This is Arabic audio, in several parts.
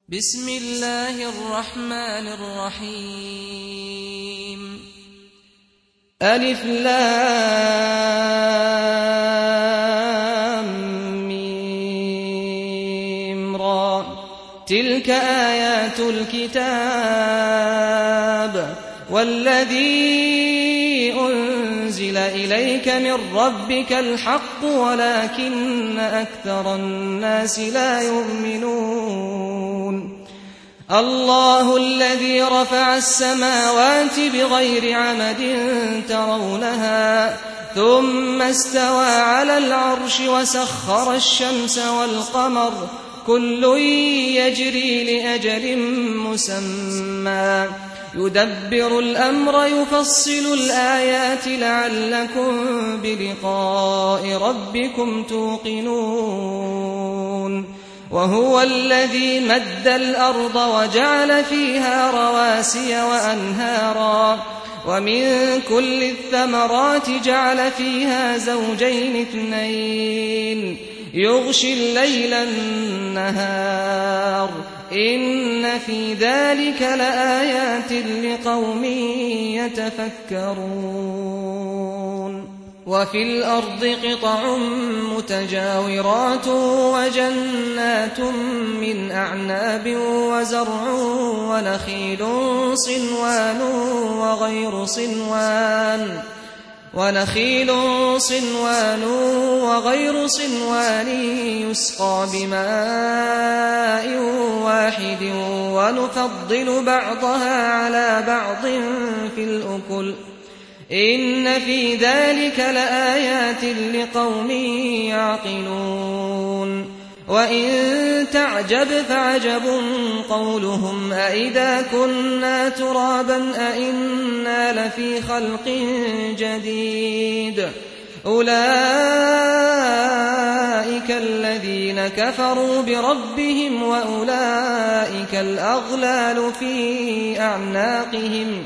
بسم الله الرحمن الرحيم ألف لام ميم را تلك آيات الكتاب والذي أنزل إليك من ربك الحق ولكن أكثر الناس لا يؤمنون الله الذي رفع السماوات بغير عمد ترونها ثم استوى على العرش وسخر الشمس والقمر كل يجري لأجل مسمى يدبر الأمر يفصل الآيات لعلكم بلقاء ربكم توقنون وهو الذي مد الأرض وجعل فيها رواسي وأنهارا ومن كل الثمرات جعل فيها زوجين اثنين يغشي الليل النهار إن في ذلك لآيات لقوم يتفكرون وفي الأرض قطع متجاورات وجنات من أعناب وزرع ونخيل صنوان وغير صنوان يسقى بماء واحد ونفضل بعضها على بعض في الأكل إن في ذلك لآيات لقوم يعقلون وإن تعجب فعجب قولهم أإذا كنا ترابا أإنا لفي خلق جديد أولئك الذين كفروا بربهم وأولئك الأغلال في أعناقهم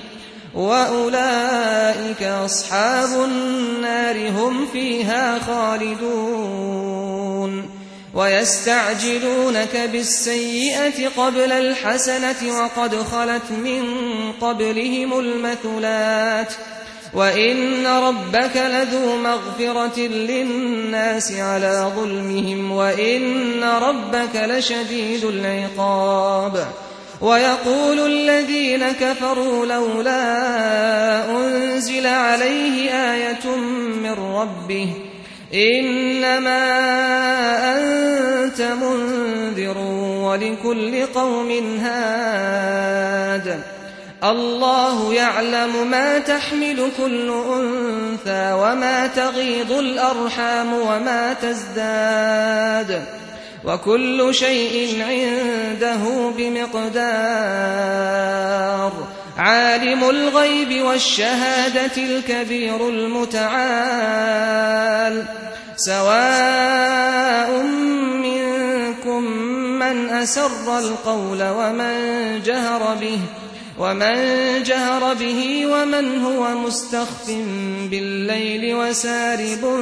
وأولئك أصحاب النار هم فيها خالدون ويستعجلونك بالسيئة قبل الحسنة وقد خلت من قبلهم المثلات وإن ربك لذو مغفرة للناس على ظلمهم وإن ربك لشديد العقاب ويقول الذين كفروا لولا أنزل عليه آية من ربه إنما أنت منذر ولكل قوم هاد الله يعلم ما تحمل كل أنثى وما تغيض الأرحام وما تزداد وكل شيء عنده بمقدار عالم الغيب والشهادة الكبير المتعال سواء منكم من أسر القول ومن جهر به ومن هو مستخف بالليل وسارب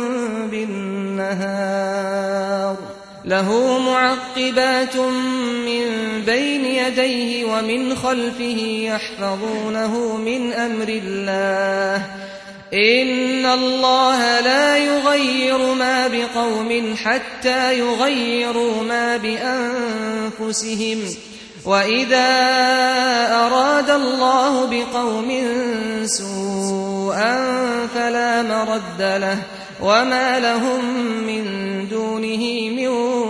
بالنهار له معقبات من بين يديه ومن خلفه يحفظونه من أمر الله إن الله لا يغير ما بقوم حتى يغيروا ما بأنفسهم وإذا أراد الله بقوم سوءا فلا مرد له وما لهم من دونه من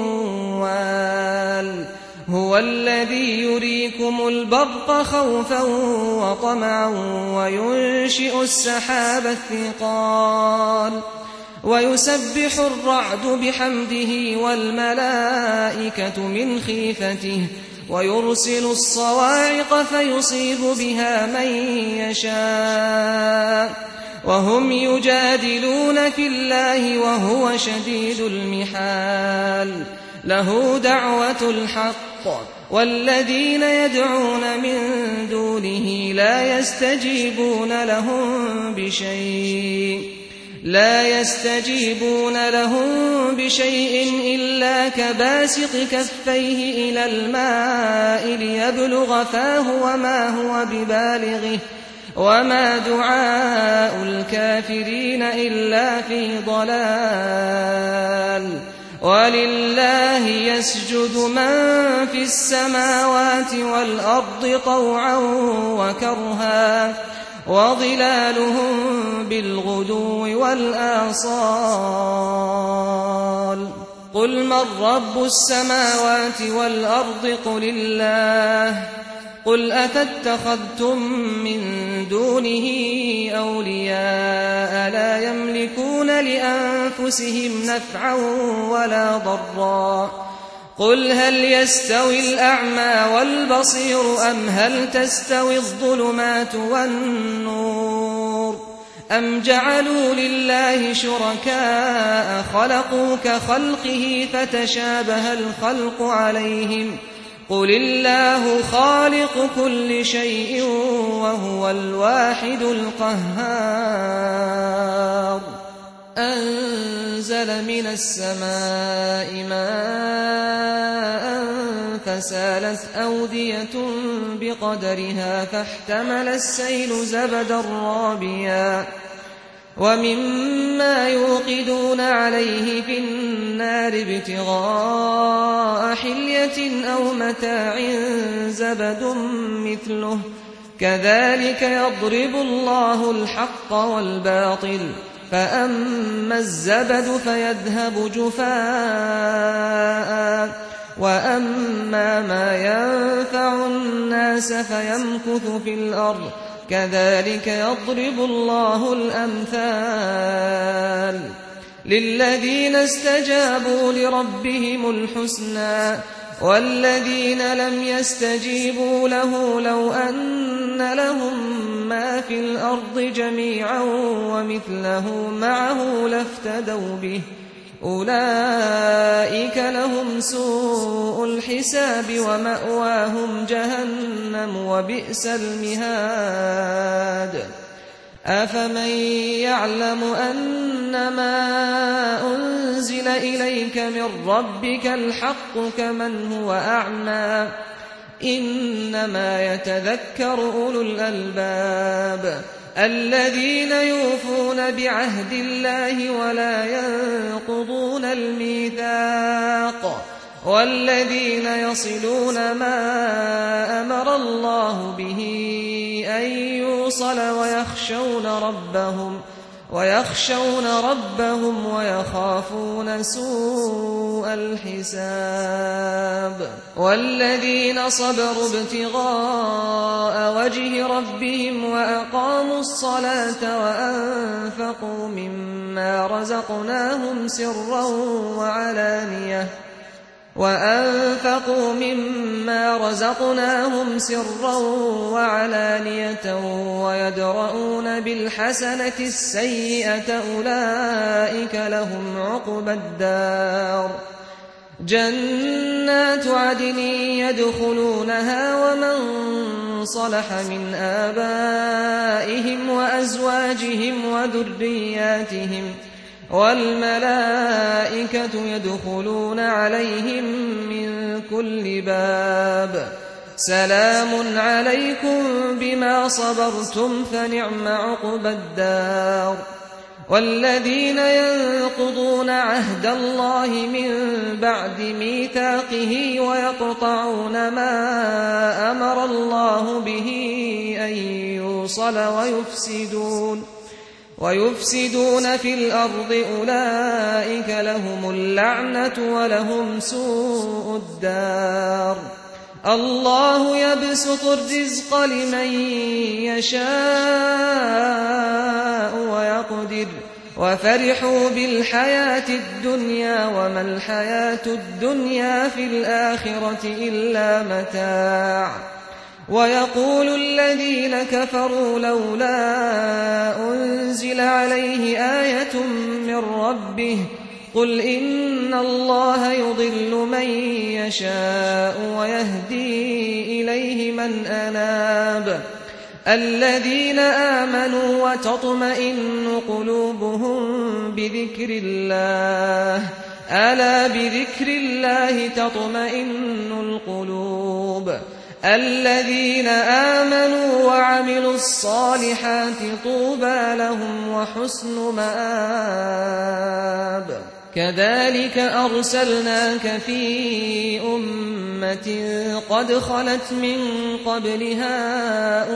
وال هو الذي يريكم البرق خوفا وطمعا وينشئ السحاب الثقال ويسبح الرعد بحمده والملائكة من خيفته ويرسل الصواعق فيصيب بها من يشاء وهم يجادلون في الله وهو شديد المحال له دعوة الحق والذين يدعون من دونه لا يستجيبون لهم بشيء لا يستجيبون لهم بشيء إلا كباسط كفيه إلى الماء ليبلغ فاه وما هو ببالغه وما دعاء الكافرين إلا في ضلال ولله يسجد من في السماوات والأرض طوعا وكرها وظلالهم بالغدو والآصال قل من رب السماوات والأرض قل الله قل أفاتخذتم من دونه أولياء لا يملكون لأنفسهم نفعا ولا ضرا قل هل يستوي الأعمى والبصير أم هل تستوي الظلمات والنور أم جعلوا لله شركاء خلقوا كخلقه فتشابه الخلق عليهم قل الله خالق كل شيء وهو الواحد القهار أنزل من السماء ماء فسالت أودية بقدرها فاحتمل السيل زبدا رابيا ومما يوقدون عليه في النار ابتغاء حلية أو متاع زبد مثله كذلك يضرب الله الحق والباطل فأما الزبد فيذهب جفاء وأما ما ينفع الناس فيمكث في الأرض كذلك يضرب الله الأمثال للذين استجابوا لربهم الحسنى والذين لم يستجيبوا له لو أن لهم ما في الأرض جميعا ومثله معه لافتدوا به أولئك لهم سوء الحساب ومأواهم جهنم وبئس المهاد أفمن يعلم أنما أنزل إليك من ربك الحق كمن هو أعمى إنما يتذكر أولو الألباب الذين يوفون بعهد الله ولا ينقضون الميثاق والذين يصلون ما أمر الله به أن يوصل ويخشون ربهم ويخافون سوء الحساب والذين صبروا ابتغاء وجه ربهم وأقاموا الصلاة وأنفقوا مما رزقناهم سرا وعلانية ويدرؤون بالحسنة السيئة أولئك لهم عقبى الدار جنات عدن يدخلونها ومن صلح من آبائهم وأزواجهم وذرياتهم والملائكة يدخلون عليهم من كل باب سلام عليكم بما صبرتم فنعم عقبى الدار والذين ينقضون عهد الله من بعد ميثاقه ويقطعون ما أمر الله به أن يوصل ويفسدون في الأرض أولئك لهم اللعنة ولهم سوء الدار الله يبسط الرزق لمن يشاء ويقدر وفرحوا بالحياة الدنيا وما الحياة الدنيا في الآخرة إلا متاع ويقول الذين كفروا لولا أنزل عليه آية من ربه قل إن الله يضل من يشاء ويهدي إليه من أناب الذين آمنوا وتطمئن قلوبهم بذكر الله ألا بذكر الله تطمئن القلوب الذين آمنوا وعملوا الصالحات طوبى لهم وحسن مآب كذلك أرسلناك في أمة قد خلت من قبلها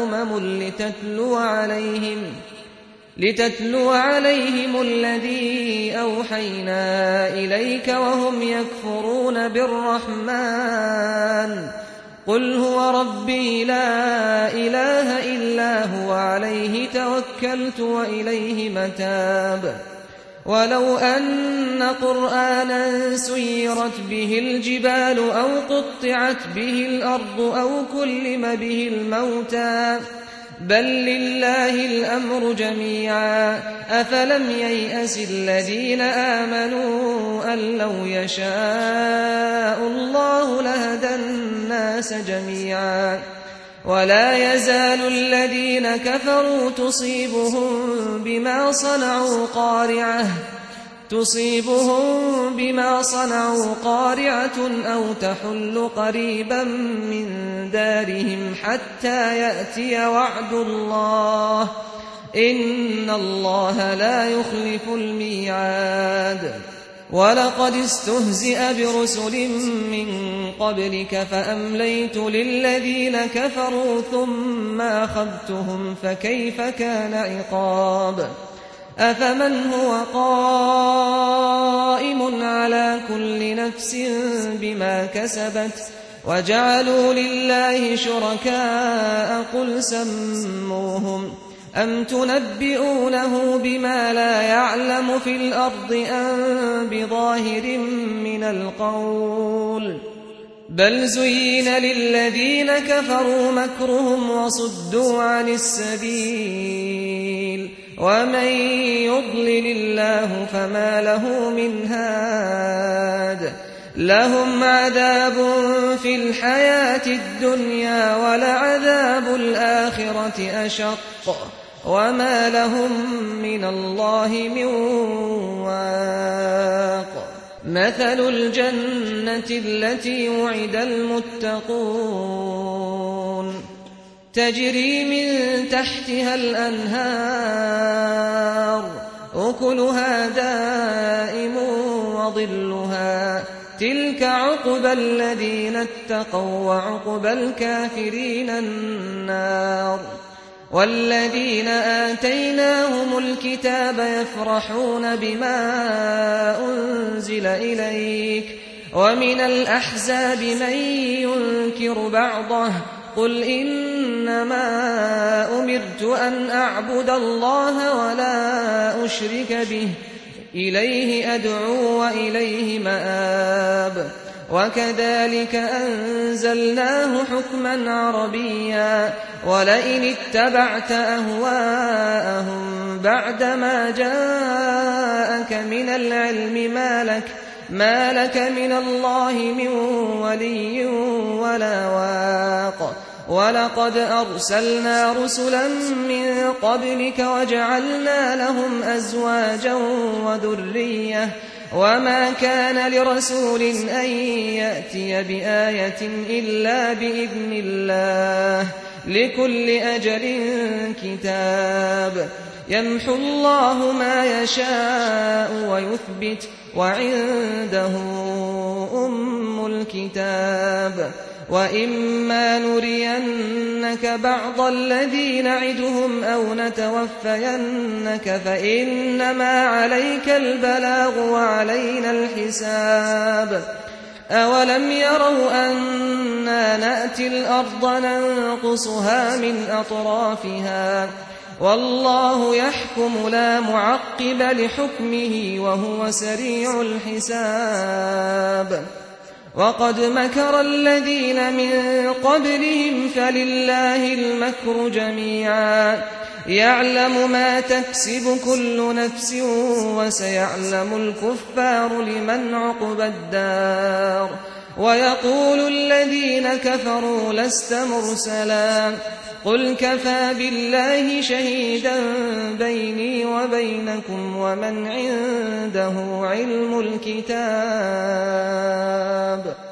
لتتلو عليهم الذي أوحينا إليك وهم يكفرون بالرحمن قل هو ربي لا إله إلا هو عليه توكلت وإليه متاب ولو أن قرآنا سيرت به الجبال أو قطعت به الأرض أو كلم به الموتى بل لله الأمر جميعا أفلم ييأس الذين آمنوا أن لو يشاء الله لهدى الناس جميعا ولا يزال الذين كفروا تصيبهم بما صنعوا قارعة أو تحل قريبا من دارهم حتى يأتي وعد الله إن الله لا يخلف الميعاد ولقد استهزئ برسل من قبلك فأمليت للذين كفروا ثم أخذتهم فكيف كان عقاب أفمن هو قائم على كل نفس بما كسبت وجعلوا لله شركاء قل سموهم أم تنبئونه بما لا يعلم في الأرض أم بظاهر من القول بل زين للذين كفروا مكرهم وصدوا عن السبيل ومن يضلل الله فما له من هاد لهم عذاب في الحياة الدنيا ولعذاب الآخرة أشق وما لهم من الله من واق مثل الجنة التي وعد المتقون تجري من تحتها الأنهار أكلها دائم وظلها تلك عقبى الذين اتقوا وعقبى الكافرين النار والذين آتيناهم الكتاب يفرحون بما أنزل إليك ومن الأحزاب من ينكر بعضه قل إنما أمرت أن أعبد الله ولا أشرك به إليه أدعو وإليه مآب وكذلك أنزلناه حكما عربيا ولئن اتبعت أهواءهم بعدما جاءك من العلم ما لك من الله من ولي ولا واق ولقد أرسلنا رسلا من قبلك وجعلنا لهم أزواجا وذرية وما كان لرسول أن يأتي بآية إلا بإذن الله لكل أجل كتاب يمحو الله ما يشاء ويثبت وعنده أم الكتاب وإما نرينك بعض الذي نعدهم أو نتوفينك فإنما عليك البلاغ وعلينا الحساب أولم يروا أنا نأتي الأرض ننقصها من أطرافها والله يحكم لا معقب لحكمه وهو سريع الحساب وقد مكر الذين من قبلهم فلله المكر جميعا يعلم ما تكسب كل نفس وسيعلم الكفار لمن عقبى الدار ويقول الذين كفروا لست مرسلا قل كفى بالله شهيدا بيني وبينكم ومن عنده علم الكتاب